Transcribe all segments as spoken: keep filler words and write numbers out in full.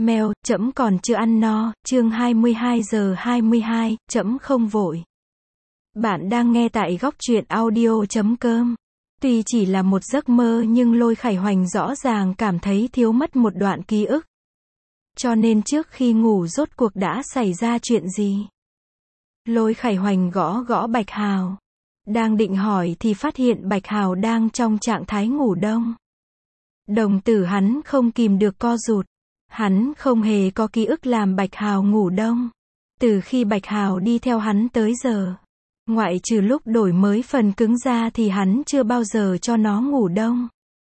Mèo, trẫm còn chưa ăn no, chương hai mươi hai giờ hai mươi hai, trẫm không vội. Bạn đang nghe tại góc truyện audio chấm com. Tuy chỉ là một giấc mơ nhưng Lôi Khải Hoành rõ ràng cảm thấy thiếu mất một đoạn ký ức. Cho nên trước khi ngủ rốt cuộc đã xảy ra chuyện gì? Lôi Khải Hoành gõ gõ Bạch Hào. Đang định hỏi thì phát hiện Bạch Hào đang trong trạng thái ngủ đông. Đồng tử hắn không kìm được co rụt. Hắn không hề có ký ức làm Bạch Hào ngủ đông. Từ khi Bạch Hào đi theo hắn tới giờ, ngoại trừ lúc đổi mới phần cứng ra thì hắn chưa bao giờ cho nó ngủ đông.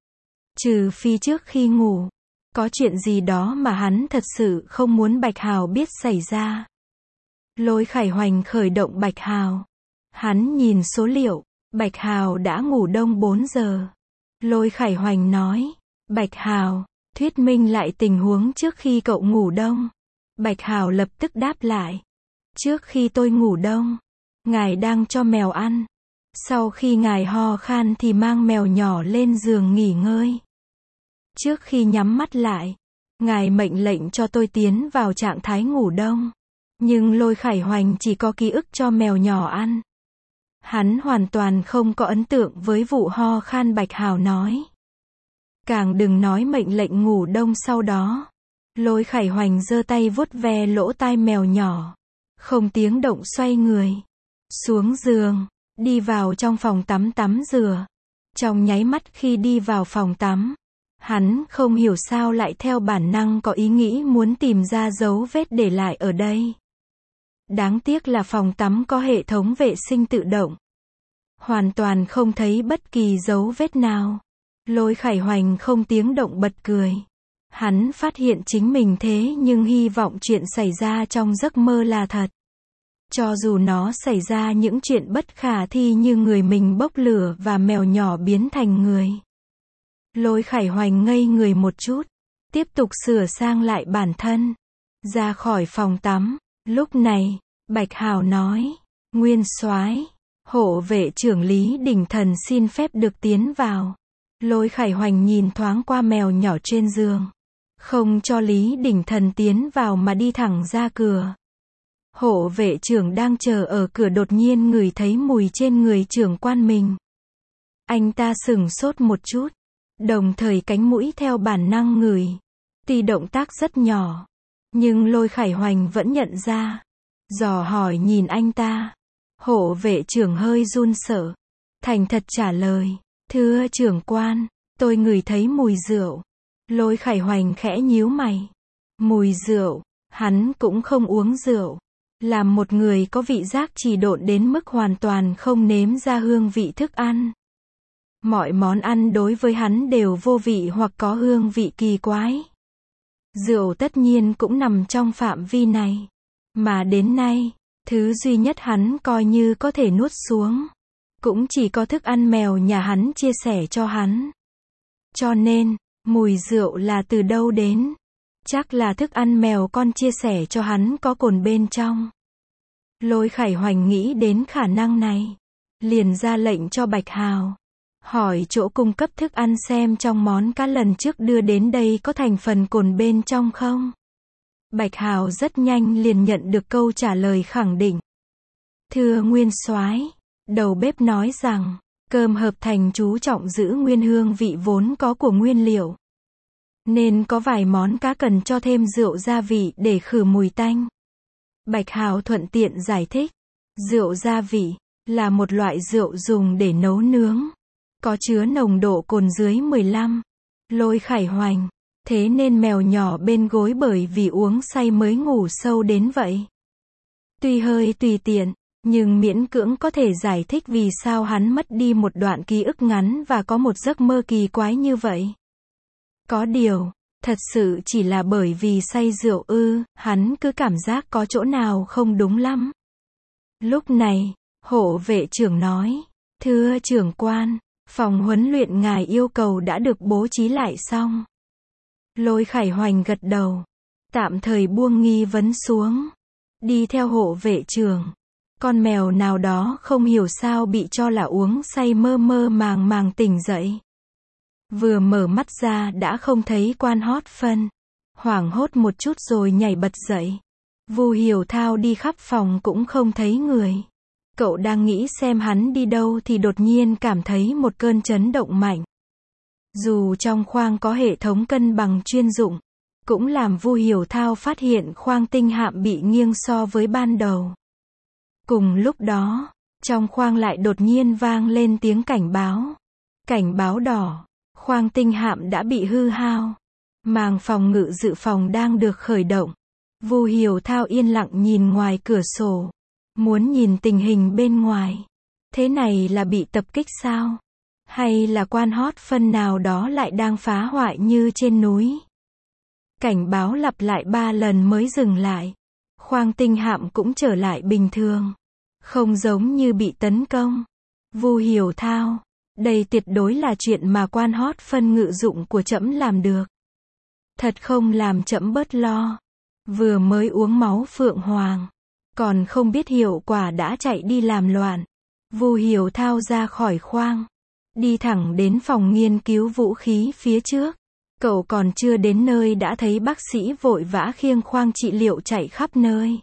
Trừ phi trước khi ngủ, có chuyện gì đó mà hắn thật sự không muốn Bạch Hào biết xảy ra. Lôi Khải Hoành khởi động Bạch Hào. Hắn nhìn số liệu, Bạch Hào đã ngủ đông bốn giờ. Lôi Khải Hoành nói, Bạch Hào, thuyết minh lại tình huống trước khi cậu ngủ đông. Bạch Hào lập tức đáp lại. Trước khi tôi ngủ đông, ngài đang cho mèo ăn. Sau khi ngài ho khan thì mang mèo nhỏ lên giường nghỉ ngơi. Trước khi nhắm mắt lại, ngài mệnh lệnh cho tôi tiến vào trạng thái ngủ đông. Nhưng Lôi Khải Hoành chỉ có ký ức cho mèo nhỏ ăn. Hắn hoàn toàn không có ấn tượng với vụ ho khan Bạch Hào nói. Càng đừng nói mệnh lệnh ngủ đông sau đó. Lôi Khải Hoành giơ tay vuốt ve lỗ tai mèo nhỏ. Không tiếng động xoay người. Xuống giường. Đi vào trong phòng tắm tắm rửa. Trong nháy mắt khi đi vào phòng tắm, hắn không hiểu sao lại theo bản năng có ý nghĩ muốn tìm ra dấu vết để lại ở đây. Đáng tiếc là phòng tắm có hệ thống vệ sinh tự động. Hoàn toàn không thấy bất kỳ dấu vết nào. Lôi Khải Hoành không tiếng động bật cười. Hắn phát hiện chính mình thế nhưng hy vọng chuyện xảy ra trong giấc mơ là thật. Cho dù nó xảy ra những chuyện bất khả thi như người mình bốc lửa và mèo nhỏ biến thành người. Lôi Khải Hoành ngây người một chút. Tiếp tục sửa sang lại bản thân. Ra khỏi phòng tắm. Lúc này, Bạch Hào nói, Nguyên soái, hộ vệ trưởng Lý Đình Thần xin phép được tiến vào. Lôi Khải Hoành nhìn thoáng qua mèo nhỏ trên giường. Không cho Lý Đình Thần tiến vào mà đi thẳng ra cửa. Hộ vệ trưởng đang chờ ở cửa đột nhiên ngửi thấy mùi trên người trưởng quan mình. Anh ta sửng sốt một chút. Đồng thời cánh mũi theo bản năng ngửi. Tuy động tác rất nhỏ. Nhưng Lôi Khải Hoành vẫn nhận ra. Dò hỏi nhìn anh ta. Hộ vệ trưởng hơi run sợ. Thành thật trả lời. Thưa trưởng quan, tôi ngửi thấy mùi rượu. Lôi Khải Hoành khẽ nhíu mày. Mùi rượu, hắn cũng không uống rượu. Làm một người có vị giác trì độn đến mức hoàn toàn không nếm ra hương vị thức ăn. Mọi món ăn đối với hắn đều vô vị hoặc có hương vị kỳ quái. Rượu tất nhiên cũng nằm trong phạm vi này. Mà đến nay, thứ duy nhất hắn coi như có thể nuốt xuống. Cũng chỉ có thức ăn mèo nhà hắn chia sẻ cho hắn. Cho nên, mùi rượu là từ đâu đến? Chắc là thức ăn mèo con chia sẻ cho hắn có cồn bên trong. Lôi Khải Hoành nghĩ đến khả năng này. Liền ra lệnh cho Bạch Hào. Hỏi chỗ cung cấp thức ăn xem trong món cá lần trước đưa đến đây có thành phần cồn bên trong không? Bạch Hào rất nhanh liền nhận được câu trả lời khẳng định. Thưa Nguyên soái, đầu bếp nói rằng, cơm hợp thành chú trọng giữ nguyên hương vị vốn có của nguyên liệu. Nên có vài món cá cần cho thêm rượu gia vị để khử mùi tanh. Bạch Hào thuận tiện giải thích. Rượu gia vị là một loại rượu dùng để nấu nướng. Có chứa nồng độ cồn dưới mười lăm. Lôi Khải Hoành. Thế nên mèo nhỏ bên gối bởi vì uống say mới ngủ sâu đến vậy. Tuy hơi tùy tiện, nhưng miễn cưỡng có thể giải thích vì sao hắn mất đi một đoạn ký ức ngắn và có một giấc mơ kỳ quái như vậy. Có điều, thật sự chỉ là bởi vì say rượu ư, hắn cứ cảm giác có chỗ nào không đúng lắm. Lúc này, hộ vệ trưởng nói, thưa trưởng quan, phòng huấn luyện ngài yêu cầu đã được bố trí lại xong. Lôi Khải Hoành gật đầu, tạm thời buông nghi vấn xuống. Đi theo hộ vệ trưởng. Con mèo nào đó không hiểu sao bị cho là uống say mơ mơ màng màng tỉnh dậy. Vừa mở mắt ra đã không thấy quan hót phân. Hoảng hốt một chút rồi nhảy bật dậy. Vu Hiểu Thao đi khắp phòng cũng không thấy người. Cậu đang nghĩ xem hắn đi đâu thì đột nhiên cảm thấy một cơn chấn động mạnh. Dù trong khoang có hệ thống cân bằng chuyên dụng, cũng làm Vu Hiểu Thao phát hiện khoang tinh hạm bị nghiêng so với ban đầu. Cùng lúc đó, trong khoang lại đột nhiên vang lên tiếng cảnh báo. Cảnh báo đỏ, khoang tinh hạm đã bị hư hao. Màng phòng ngự dự phòng đang được khởi động. Vu Hiểu Thao yên lặng nhìn ngoài cửa sổ. Muốn nhìn tình hình bên ngoài. Thế này là bị tập kích sao? Hay là quan hót phân nào đó lại đang phá hoại như trên núi? Cảnh báo lặp lại ba lần mới dừng lại. Khoang tinh hạm cũng trở lại bình thường. Không giống như bị tấn công. Vu Hiểu Thao, đây tuyệt đối là chuyện mà quan hót phân ngự dụng của trẫm làm được. Thật không làm trẫm bớt lo. Vừa mới uống máu phượng hoàng, còn không biết hiệu quả đã chạy đi làm loạn. Vu Hiểu Thao ra khỏi khoang, đi thẳng đến phòng nghiên cứu vũ khí phía trước. Cậu còn chưa đến nơi đã thấy bác sĩ vội vã khiêng khoang trị liệu chạy khắp nơi.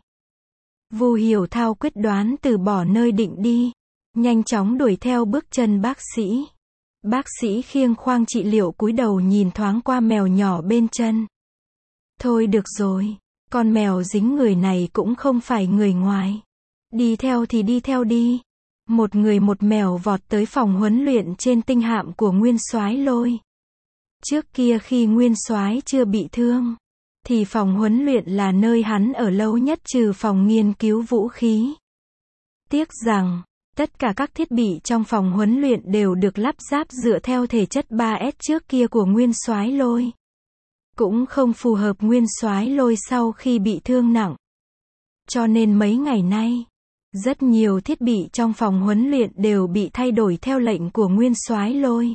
Vu Hiểu Thao quyết đoán từ bỏ nơi định đi, nhanh chóng đuổi theo bước chân bác sĩ. Bác sĩ khiêng khoang trị liệu cúi đầu nhìn thoáng qua mèo nhỏ bên chân. Thôi được rồi, con mèo dính người này cũng không phải người ngoài. Đi theo thì đi theo đi. Một người một mèo vọt tới phòng huấn luyện trên tinh hạm của Nguyên Soái Lôi. Trước kia khi Nguyên Soái chưa bị thương, thì phòng huấn luyện là nơi hắn ở lâu nhất trừ phòng nghiên cứu vũ khí. Tiếc rằng, tất cả các thiết bị trong phòng huấn luyện đều được lắp ráp dựa theo thể chất ba S trước kia của Nguyên Soái Lôi. Cũng không phù hợp Nguyên Soái Lôi sau khi bị thương nặng. Cho nên mấy ngày nay, rất nhiều thiết bị trong phòng huấn luyện đều bị thay đổi theo lệnh của Nguyên Soái Lôi.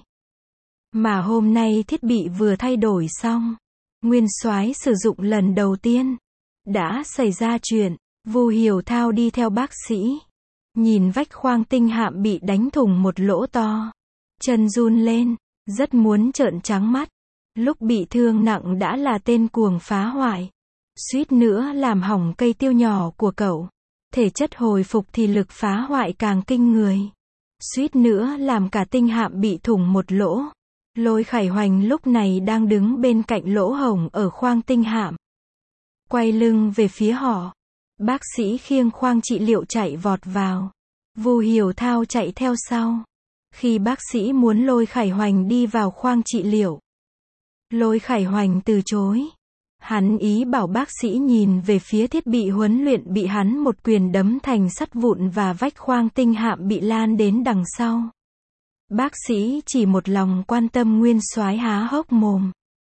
Mà hôm nay thiết bị vừa thay đổi xong, Nguyên Soái sử dụng lần đầu tiên, đã xảy ra chuyện. Vu Hiểu Thao đi theo bác sĩ, nhìn vách khoang tinh hạm bị đánh thủng một lỗ to, chân run lên, rất muốn trợn trắng mắt. Lúc bị thương nặng đã là tên cuồng phá hoại, suýt nữa làm hỏng cây tiêu nhỏ của cậu. Thể chất hồi phục thì lực phá hoại càng kinh người, suýt nữa làm cả tinh hạm bị thủng một lỗ. Lôi Khải Hoành lúc này đang đứng bên cạnh lỗ hổng ở khoang tinh hạm, quay lưng về phía họ. Bác sĩ khiêng khoang trị liệu chạy vọt vào. Vu Hiểu Thao chạy theo sau. Khi bác sĩ muốn Lôi Khải Hoành đi vào khoang trị liệu, Lôi Khải Hoành từ chối. Hắn ý bảo bác sĩ nhìn về phía thiết bị huấn luyện bị hắn một quyền đấm thành sắt vụn và vách khoang tinh hạm bị lan đến đằng sau. Bác sĩ chỉ một lòng quan tâm Nguyên Soái há hốc mồm.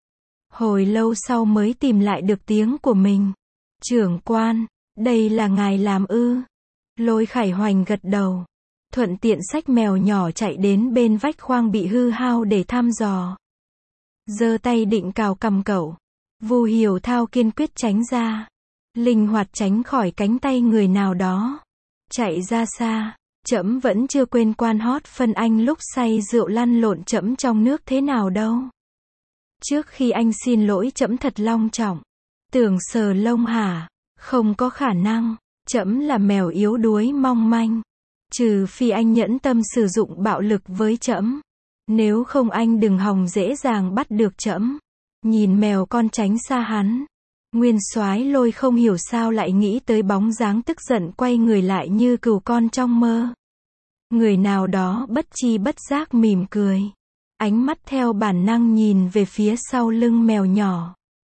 Hồi lâu sau mới tìm lại được tiếng của mình. Trưởng quan, đây là ngài làm ư? Lôi Khải Hoành gật đầu. Thuận tiện xách mèo nhỏ chạy đến bên vách khoang bị hư hao để thăm dò. Giơ tay định cào cằm cậu. Vu Hiểu Thao kiên quyết tránh ra. Linh hoạt tránh khỏi cánh tay người nào đó. Chạy ra xa. Trẫm vẫn chưa quên quan hót phân anh lúc say rượu lăn lộn trẫm trong nước thế nào đâu. Trước khi anh xin lỗi trẫm thật long trọng. Tưởng sờ lông hả? Không có khả năng. Trẫm là mèo yếu đuối mong manh. Trừ phi anh nhẫn tâm sử dụng bạo lực với trẫm. Nếu không anh đừng hòng dễ dàng bắt được trẫm. Nhìn mèo con tránh xa hắn. Nguyên Soái Lôi không hiểu sao lại nghĩ tới bóng dáng tức giận quay người lại như cừu con trong mơ. Người nào đó bất chi bất giác mỉm cười. Ánh mắt theo bản năng nhìn về phía sau lưng mèo nhỏ.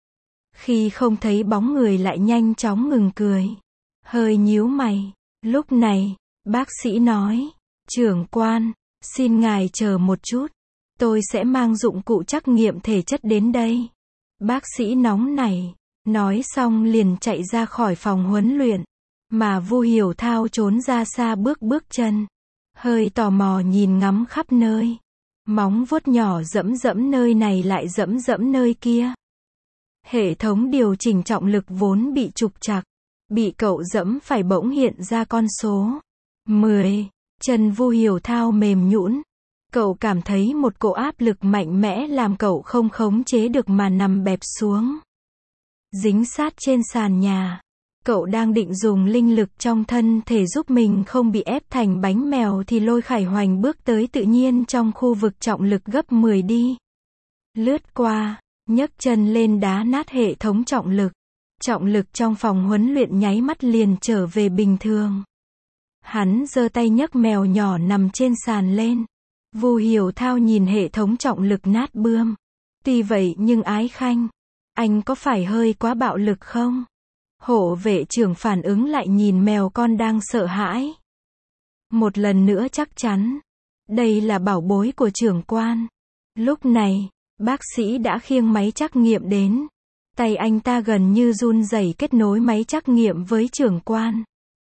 Khi không thấy bóng người lại nhanh chóng ngừng cười. Hơi nhíu mày. Lúc này, bác sĩ nói, trưởng quan, xin ngài chờ một chút. Tôi sẽ mang dụng cụ trắc nghiệm thể chất đến đây. Bác sĩ nóng nảy. Nói xong liền chạy ra khỏi phòng huấn luyện. Mà Vu Hiểu Thao trốn ra xa bước bước chân. Hơi tò mò nhìn ngắm khắp nơi. Móng vuốt nhỏ dẫm dẫm nơi này lại dẫm dẫm nơi kia. Hệ thống điều chỉnh trọng lực vốn bị trục trặc. Bị cậu dẫm phải bỗng hiện ra con số mười. Chân Vu Hiểu Thao mềm nhũn. Cậu cảm thấy một cỗ áp lực mạnh mẽ làm cậu không khống chế được mà nằm bẹp xuống. dính sát trên sàn nhà. Cậu đang định dùng linh lực trong thân thể giúp mình không bị ép thành bánh mèo thì Lôi Khải Hoành bước tới tự nhiên trong khu vực trọng lực gấp mười đi. Lướt qua, nhấc chân lên đá nát hệ thống trọng lực. Trọng lực trong phòng huấn luyện nháy mắt liền trở về bình thường. Hắn giơ tay nhấc mèo nhỏ nằm trên sàn lên. Vu Hiểu Thao nhìn hệ thống trọng lực nát bươm. Tuy vậy nhưng Ái Khanh, anh có phải hơi quá bạo lực không? Hộ vệ trưởng phản ứng lại nhìn mèo con đang sợ hãi. Một lần nữa chắc chắn, đây là bảo bối của trưởng quan. Lúc này, bác sĩ đã khiêng máy trắc nghiệm đến. Tay anh ta gần như run rẩy kết nối máy trắc nghiệm với trưởng quan.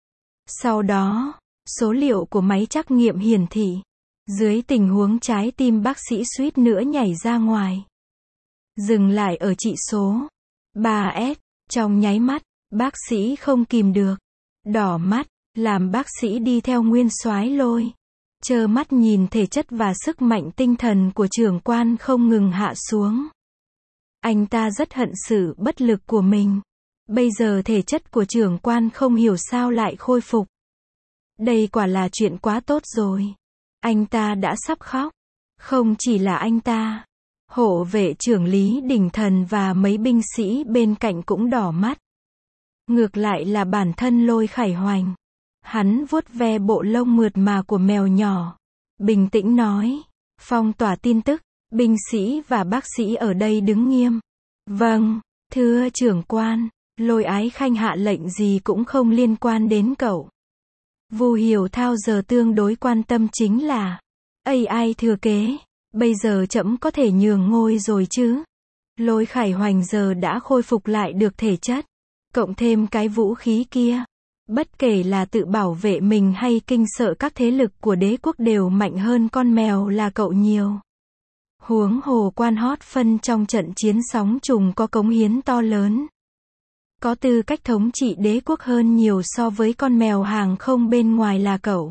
Sau đó, số liệu của máy trắc nghiệm hiển thị. Dưới tình huống trái tim bác sĩ suýt nữa nhảy ra ngoài. Dừng lại ở chỉ số ba S, trong nháy mắt, bác sĩ không kìm được. Đỏ mắt, làm bác sĩ đi theo Nguyên Soái Lôi. Trơ mắt nhìn thể chất và sức mạnh tinh thần của trưởng quan không ngừng hạ xuống. Anh ta rất hận sự bất lực của mình. Bây giờ thể chất của trưởng quan không hiểu sao lại khôi phục. Đây quả là chuyện quá tốt rồi. Anh ta đã sắp khóc. Không chỉ là anh ta. Hộ vệ trưởng Lý Đình Thần và mấy binh sĩ bên cạnh cũng đỏ mắt. Ngược lại là bản thân Lôi Khải Hoành. Hắn vuốt ve bộ lông mượt mà của mèo nhỏ. Bình tĩnh nói. Phong tỏa tin tức. Binh sĩ và bác sĩ ở đây đứng nghiêm. Vâng, thưa trưởng quan. Lôi Ái Khanh hạ lệnh gì cũng không liên quan đến cậu. Vu Hiểu Thao giờ tương đối quan tâm chính là a i thừa kế. Bây giờ trẫm có thể nhường ngôi rồi chứ. Lôi Khải Hoành giờ đã khôi phục lại được thể chất. Cộng thêm cái vũ khí kia. Bất kể là tự bảo vệ mình hay kinh sợ các thế lực của đế quốc đều mạnh hơn con mèo là cậu nhiều. Huống hồ quan hót phân trong trận chiến sóng trùng có cống hiến to lớn. Có tư cách thống trị đế quốc hơn nhiều so với con mèo hàng không bên ngoài là cậu.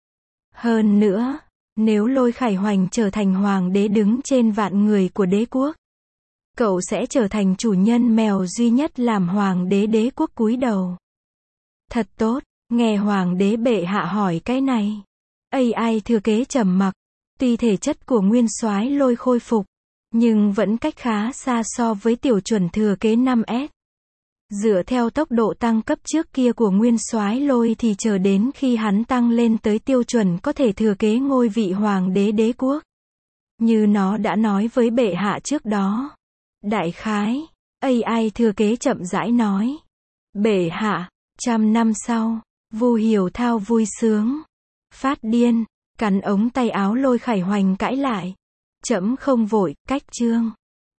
Hơn nữa, nếu Lôi Khải Hoành trở thành hoàng đế đứng trên vạn người của đế quốc, cậu sẽ trở thành chủ nhân mèo duy nhất làm hoàng đế đế quốc cúi đầu. Thật tốt, nghe hoàng đế bệ hạ hỏi cái này. a i thừa kế trầm mặc. Tuy thể chất của Nguyên Soái Lôi khôi phục, nhưng vẫn cách khá xa so với tiểu chuẩn thừa kế năm S. Dựa theo tốc độ tăng cấp trước kia của Nguyên Soái Lôi thì chờ đến khi hắn tăng lên tới tiêu chuẩn có thể thừa kế ngôi vị hoàng đế đế quốc. Như nó đã nói với bệ hạ trước đó. Đại khái, a i thừa kế chậm rãi nói. Bệ hạ, trăm năm sau, Vu Hiểu Thao vui sướng. Phát điên, cắn ống tay áo Lôi Khải Hoành cãi lại. Trẫm không vội, cách chương.